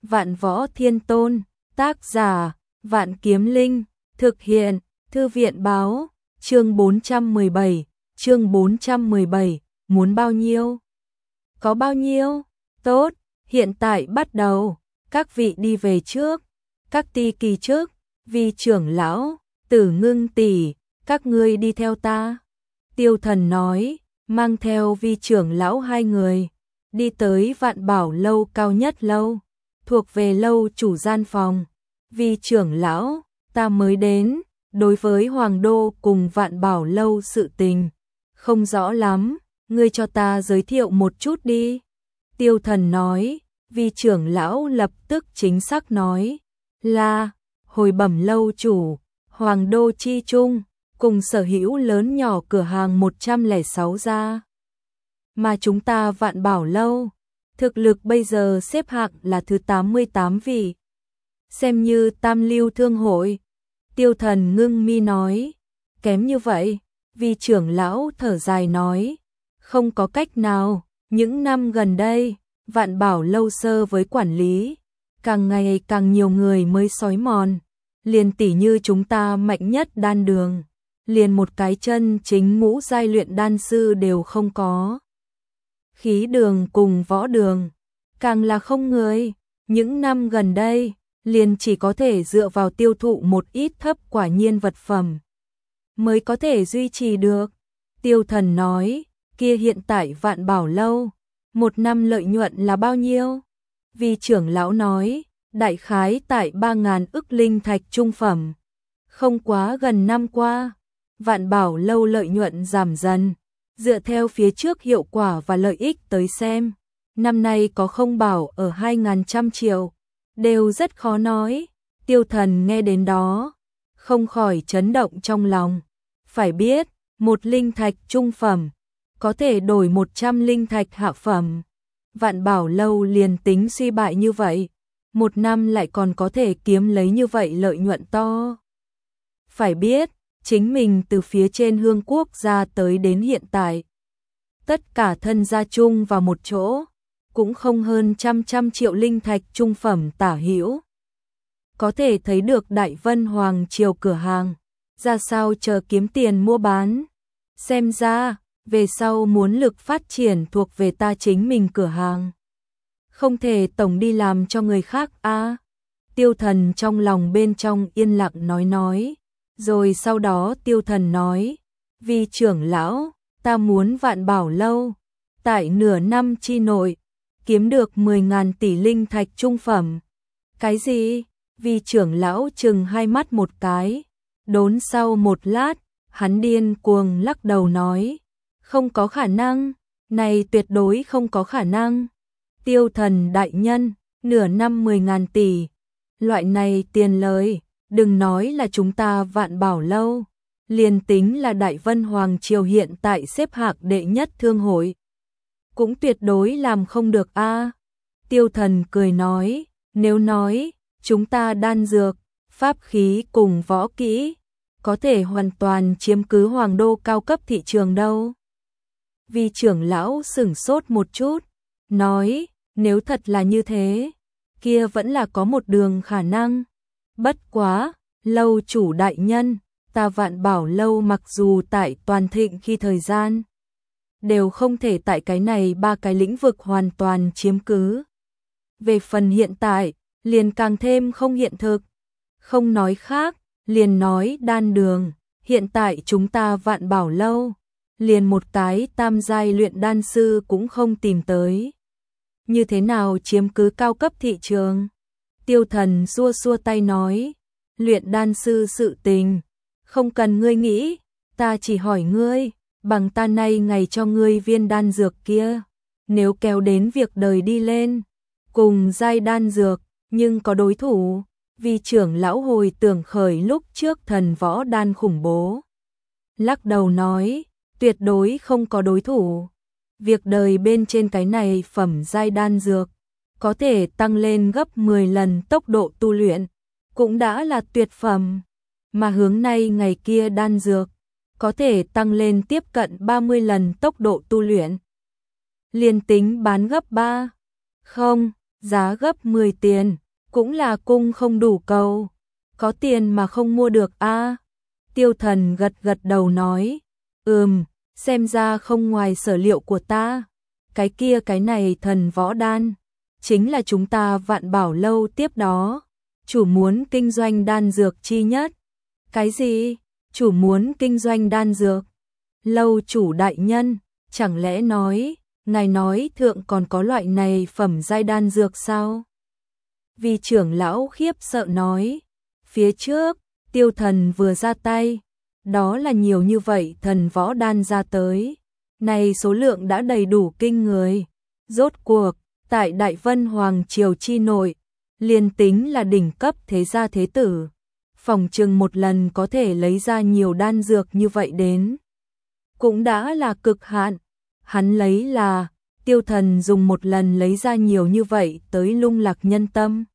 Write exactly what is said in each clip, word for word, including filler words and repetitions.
Vạn Võ Thiên Tôn, tác giả, Vạn Kiếm Linh, thực hiện, Thư viện báo, chương bốn trăm mười bảy, chương bốn trăm mười bảy, muốn bao nhiêu? Có bao nhiêu? Tốt, hiện tại bắt đầu, các vị đi về trước, các ti kỳ trước, Vi trưởng lão, Tử Ngưng tỷ, các ngươi đi theo ta. Tiêu Thần nói, mang theo Vi trưởng lão hai người, đi tới Vạn Bảo lâu cao nhất lâu, thuộc về lâu chủ gian phòng. Vi trưởng lão, ta mới đến, đối với Hoàng đô cùng Vạn Bảo lâu sự tình, không rõ lắm, ngươi cho ta giới thiệu một chút đi. Tiêu Thần nói, Vi trưởng lão lập tức chính xác nói, là, hồi bẩm lâu chủ, Hoàng đô chi trung, cùng sở hữu lớn nhỏ cửa hàng một trăm lẻ sáu gia. Mà chúng ta Vạn Bảo lâu, thực lực bây giờ xếp hạng là thứ tám mươi tám vị. Xem như tam lưu thương hội. Tiêu Thần ngưng mi nói, kém như vậy, Vi trưởng lão thở dài nói, không có cách nào, những năm gần đây, Vạn Bảo lâu sơ với quản lý, càng ngày càng nhiều người mới xói mòn, liền tỉ như chúng ta mạnh nhất đan đường, liền một cái chân chính ngũ giai luyện đan sư đều không có. Khí đường cùng võ đường, càng là không người, những năm gần đây, liền chỉ có thể dựa vào tiêu thụ một ít thấp quả nhiên vật phẩm, mới có thể duy trì được. Tiêu Thần nói, kia hiện tại Vạn Bảo lâu, một năm lợi nhuận là bao nhiêu? Vi trưởng lão nói, đại khái tại ba ngàn ức linh thạch trung phẩm. Không quá gần năm qua, Vạn Bảo lâu lợi nhuận giảm dần, dựa theo phía trước hiệu quả và lợi ích tới xem, năm nay có không bảo ở hai ngàn trăm triệu, đều rất khó nói. Tiêu Thần nghe đến đó, không khỏi chấn động trong lòng. Phải biết, một linh thạch trung phẩm, có thể đổi một trăm linh thạch hạ phẩm. Vạn Bảo lâu liền tính suy bại như vậy, một năm lại còn có thể kiếm lấy như vậy lợi nhuận to. Phải biết, chính mình từ phía trên Hương Quốc ra tới đến hiện tại, tất cả thân gia chung vào một chỗ, cũng không hơn trăm trăm triệu linh thạch trung phẩm tả hữu. Có thể thấy được Đại Vân Hoàng triều cửa hàng, ra sao chờ kiếm tiền mua bán. Xem ra, về sau muốn lực phát triển thuộc về ta chính mình cửa hàng. Không thể tổng đi làm cho người khác a. À, Tiêu Thần trong lòng bên trong yên lặng nói nói. Rồi sau đó Tiêu Thần nói, Vi trưởng lão, ta muốn Vạn Bảo lâu, tại nửa năm chi nội, kiếm được mười ngàn tỷ linh thạch trung phẩm. Cái gì? Vi trưởng lão chừng hai mắt một cái, đốn sau một lát, hắn điên cuồng lắc đầu nói, không có khả năng, này tuyệt đối không có khả năng. Tiêu Thần đại nhân, nửa năm mười ngàn tỷ, loại này tiền lời, đừng nói là chúng ta Vạn Bảo lâu, liền tính là Đại Vân Hoàng triều hiện tại xếp hạng đệ nhất thương hội, cũng tuyệt đối làm không được a. À, Tiêu Thần cười nói, nếu nói, chúng ta đan dược, pháp khí cùng võ kỹ, có thể hoàn toàn chiếm cứ Hoàng đô cao cấp thị trường đâu. Vi trưởng lão sửng sốt một chút, nói, nếu thật là như thế, kia vẫn là có một đường khả năng. Bất quá, lâu chủ đại nhân, ta Vạn Bảo lâu mặc dù tại toàn thịnh khi thời gian, đều không thể tại cái này ba cái lĩnh vực hoàn toàn chiếm cứ. Về phần hiện tại, liền càng thêm không hiện thực. Không nói khác, liền nói đan đường, hiện tại chúng ta Vạn Bảo lâu, liền một cái tam giai luyện đan sư cũng không tìm tới. Như thế nào chiếm cứ cao cấp thị trường? Tiêu Thần xua xua tay nói, luyện đan sư sự tình, không cần ngươi nghĩ, ta chỉ hỏi ngươi, bằng ta nay ngày cho ngươi viên đan dược kia, nếu kéo đến việc đời đi lên, cùng giai đan dược, nhưng có đối thủ. Vi trưởng lão hồi tưởng khởi lúc trước thần võ đan khủng bố, lắc đầu nói, tuyệt đối không có đối thủ. Việc đời bên trên cái này phẩm giai đan dược, có thể tăng lên gấp mười lần tốc độ tu luyện, cũng đã là tuyệt phẩm. Mà hướng nay ngày kia đan dược, có thể tăng lên tiếp cận ba mươi lần tốc độ tu luyện. Liên tính bán gấp ba, không, giá gấp mười tiền, cũng là cung không đủ cầu, có tiền mà không mua được a. Tiêu Thần gật gật đầu nói, ừm, xem ra không ngoài sở liệu của ta, cái kia cái này thần võ đan, chính là chúng ta Vạn Bảo lâu tiếp đó, chủ muốn kinh doanh đan dược chi nhất. Cái gì? Chủ muốn kinh doanh đan dược? Lâu chủ đại nhân, chẳng lẽ nói, ngài nói thượng còn có loại này phẩm giai đan dược sao? Vì trưởng lão khiếp sợ nói, phía trước, Tiêu Thần vừa ra tay, đó là nhiều như vậy thần võ đan ra tới, này số lượng đã đầy đủ kinh người. Rốt cuộc, tại Đại Vân Hoàng Triều chi nội, liền tính là đỉnh cấp thế gia thế tử, phòng chừng một lần có thể lấy ra nhiều đan dược như vậy đến, cũng đã là cực hạn. Hắn lấy là, Tiêu Thần dùng một lần lấy ra nhiều như vậy tới lung lạc nhân tâm,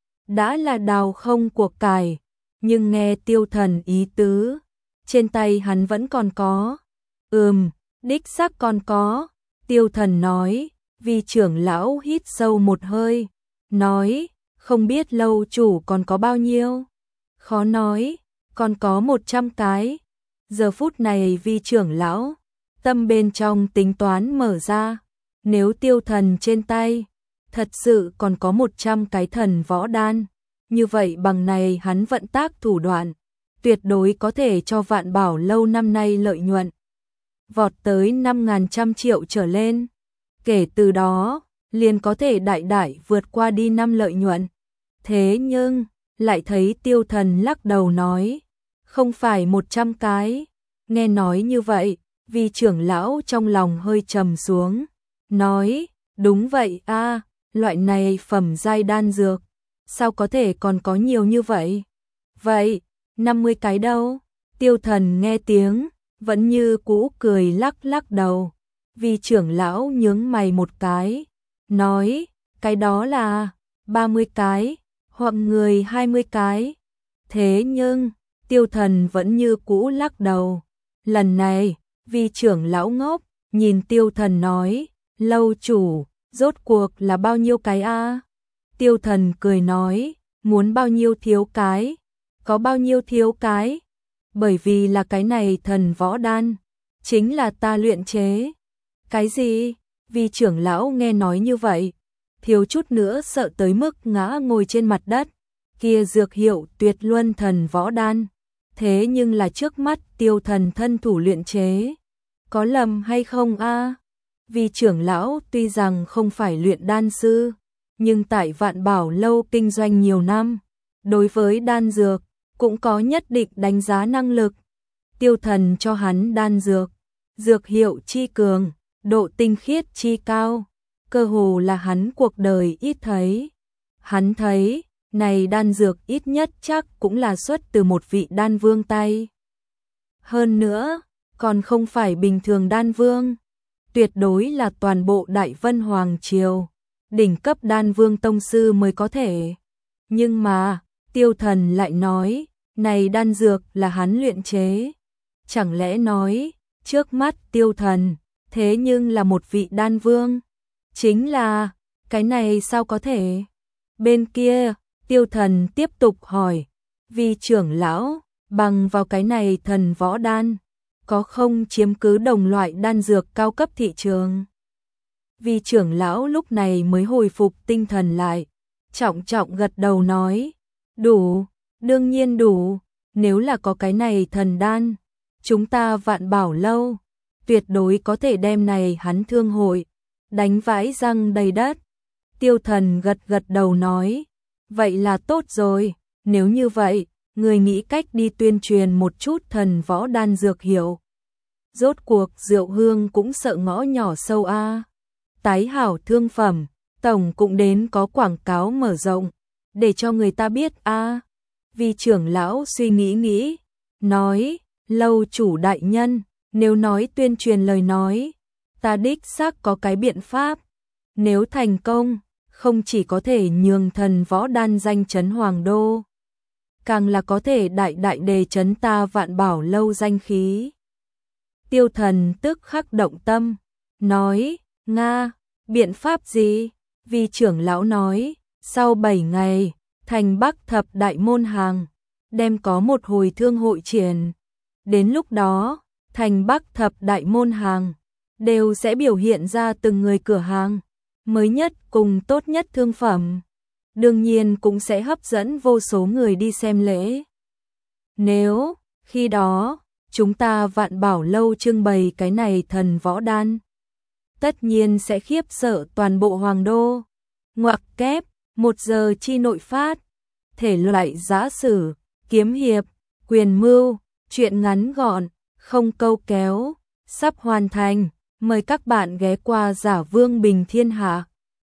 đã là đào không cuộc cải, nhưng nghe Tiêu Thần ý tứ, trên tay hắn vẫn còn có. Ừm, đích xác còn có. Tiêu Thần nói, vì trưởng lão hít sâu một hơi, nói, không biết lâu chủ còn có bao nhiêu? Khó nói, còn có một trăm cái. Giờ phút này vì trưởng lão, tâm bên trong tính toán mở ra, nếu Tiêu Thần trên tay, thật sự còn có một trăm cái thần võ đan, như vậy bằng này hắn vận tác thủ đoạn, tuyệt đối có thể cho Vạn Bảo lâu năm nay lợi nhuận vọt tới năm ngàn trăm triệu trở lên. Kể từ đó, liền có thể đại đại vượt qua đi năm lợi nhuận. Thế nhưng, lại thấy Tiêu Thần lắc đầu nói, không phải một trăm cái. Nghe nói như vậy, vì trưởng lão trong lòng hơi trầm xuống, nói, đúng vậy a, loại này phẩm giai đan dược, sao có thể còn có nhiều như vậy? Vậy, năm mươi cái đâu? Tiêu Thần nghe tiếng, vẫn như cũ cười lắc lắc đầu. Vì trưởng lão nhướng mày một cái, nói, cái đó là ba mươi cái, hoặc người hai mươi cái. Thế nhưng, Tiêu Thần vẫn như cũ lắc đầu. Lần này, vì trưởng lão ngốc, nhìn Tiêu Thần nói, lâu chủ, rốt cuộc là bao nhiêu cái a? Tiêu Thần cười nói, muốn bao nhiêu thiếu cái, có bao nhiêu thiếu cái, bởi vì là cái này thần võ đan, chính là ta luyện chế. Cái gì? Vì trưởng lão nghe nói như vậy, thiếu chút nữa sợ tới mức ngã ngồi trên mặt đất. Kia dược hiệu Tuyệt Luân thần võ đan, thế nhưng là trước mắt Tiêu Thần thân thủ luyện chế, có lầm hay không a? Vì trưởng lão tuy rằng không phải luyện đan sư, nhưng tại Vạn Bảo lâu kinh doanh nhiều năm, đối với đan dược cũng có nhất định đánh giá năng lực. Tiêu Thần cho hắn đan dược, dược hiệu chi cường, độ tinh khiết chi cao, cơ hồ là hắn cuộc đời ít thấy. Hắn thấy, này đan dược ít nhất chắc cũng là xuất từ một vị đan vương tay. Hơn nữa, còn không phải bình thường đan vương, tuyệt đối là toàn bộ Đại Vân Hoàng Triều, đỉnh cấp đan vương tông sư mới có thể. Nhưng mà, Tiêu Thần lại nói, này đan dược là hắn luyện chế. Chẳng lẽ nói, trước mắt Tiêu Thần, thế nhưng là một vị đan vương? Chính là, cái này sao có thể? Bên kia, Tiêu Thần tiếp tục hỏi, vì trưởng lão, bằng vào cái này thần võ đan, có không chiếm cứ đồng loại đan dược cao cấp thị trường? Vì trưởng lão lúc này mới hồi phục tinh thần lại, trọng trọng gật đầu nói, đủ, đương nhiên đủ, nếu là có cái này thần đan, chúng ta Vạn Bảo lâu, tuyệt đối có thể đem này hắn thương hội, đánh vãi răng đầy đất. Tiêu Thần gật gật đầu nói, vậy là tốt rồi, nếu như vậy, người nghĩ cách đi tuyên truyền một chút thần võ đan dược hiệu. Rốt cuộc Diệu Hương cũng sợ ngõ nhỏ sâu a. Tái hảo thương phẩm, tổng cũng đến có quảng cáo mở rộng, để cho người ta biết a. Vì trưởng lão suy nghĩ nghĩ, nói, lâu chủ đại nhân, nếu nói tuyên truyền lời nói, ta đích xác có cái biện pháp. Nếu thành công, không chỉ có thể nhường thần võ đan danh chấn hoàng đô, càng là có thể đại đại đề chấn ta Vạn Bảo lâu danh khí. Tiêu Thần tức khắc động tâm, nói, Nga, biện pháp gì? vì trưởng lão nói, sau bảy ngày, thành Bắc thập đại môn hàng, đem có một hồi thương hội triển. Đến lúc đó, thành Bắc thập đại môn hàng, đều sẽ biểu hiện ra từng người cửa hàng, mới nhất cùng tốt nhất thương phẩm. Đương nhiên cũng sẽ hấp dẫn vô số người đi xem lễ. Nếu, khi đó, chúng ta Vạn Bảo Lâu trưng bày cái này thần võ đan, tất nhiên sẽ khiếp sợ toàn bộ hoàng đô. Ngoặc kép, một giờ chi nội phát, thể loại giã sử, kiếm hiệp, quyền mưu, truyện ngắn gọn, không câu kéo, sắp hoàn thành. Mời các bạn ghé qua Giả Vương Bình Thiên Hạ.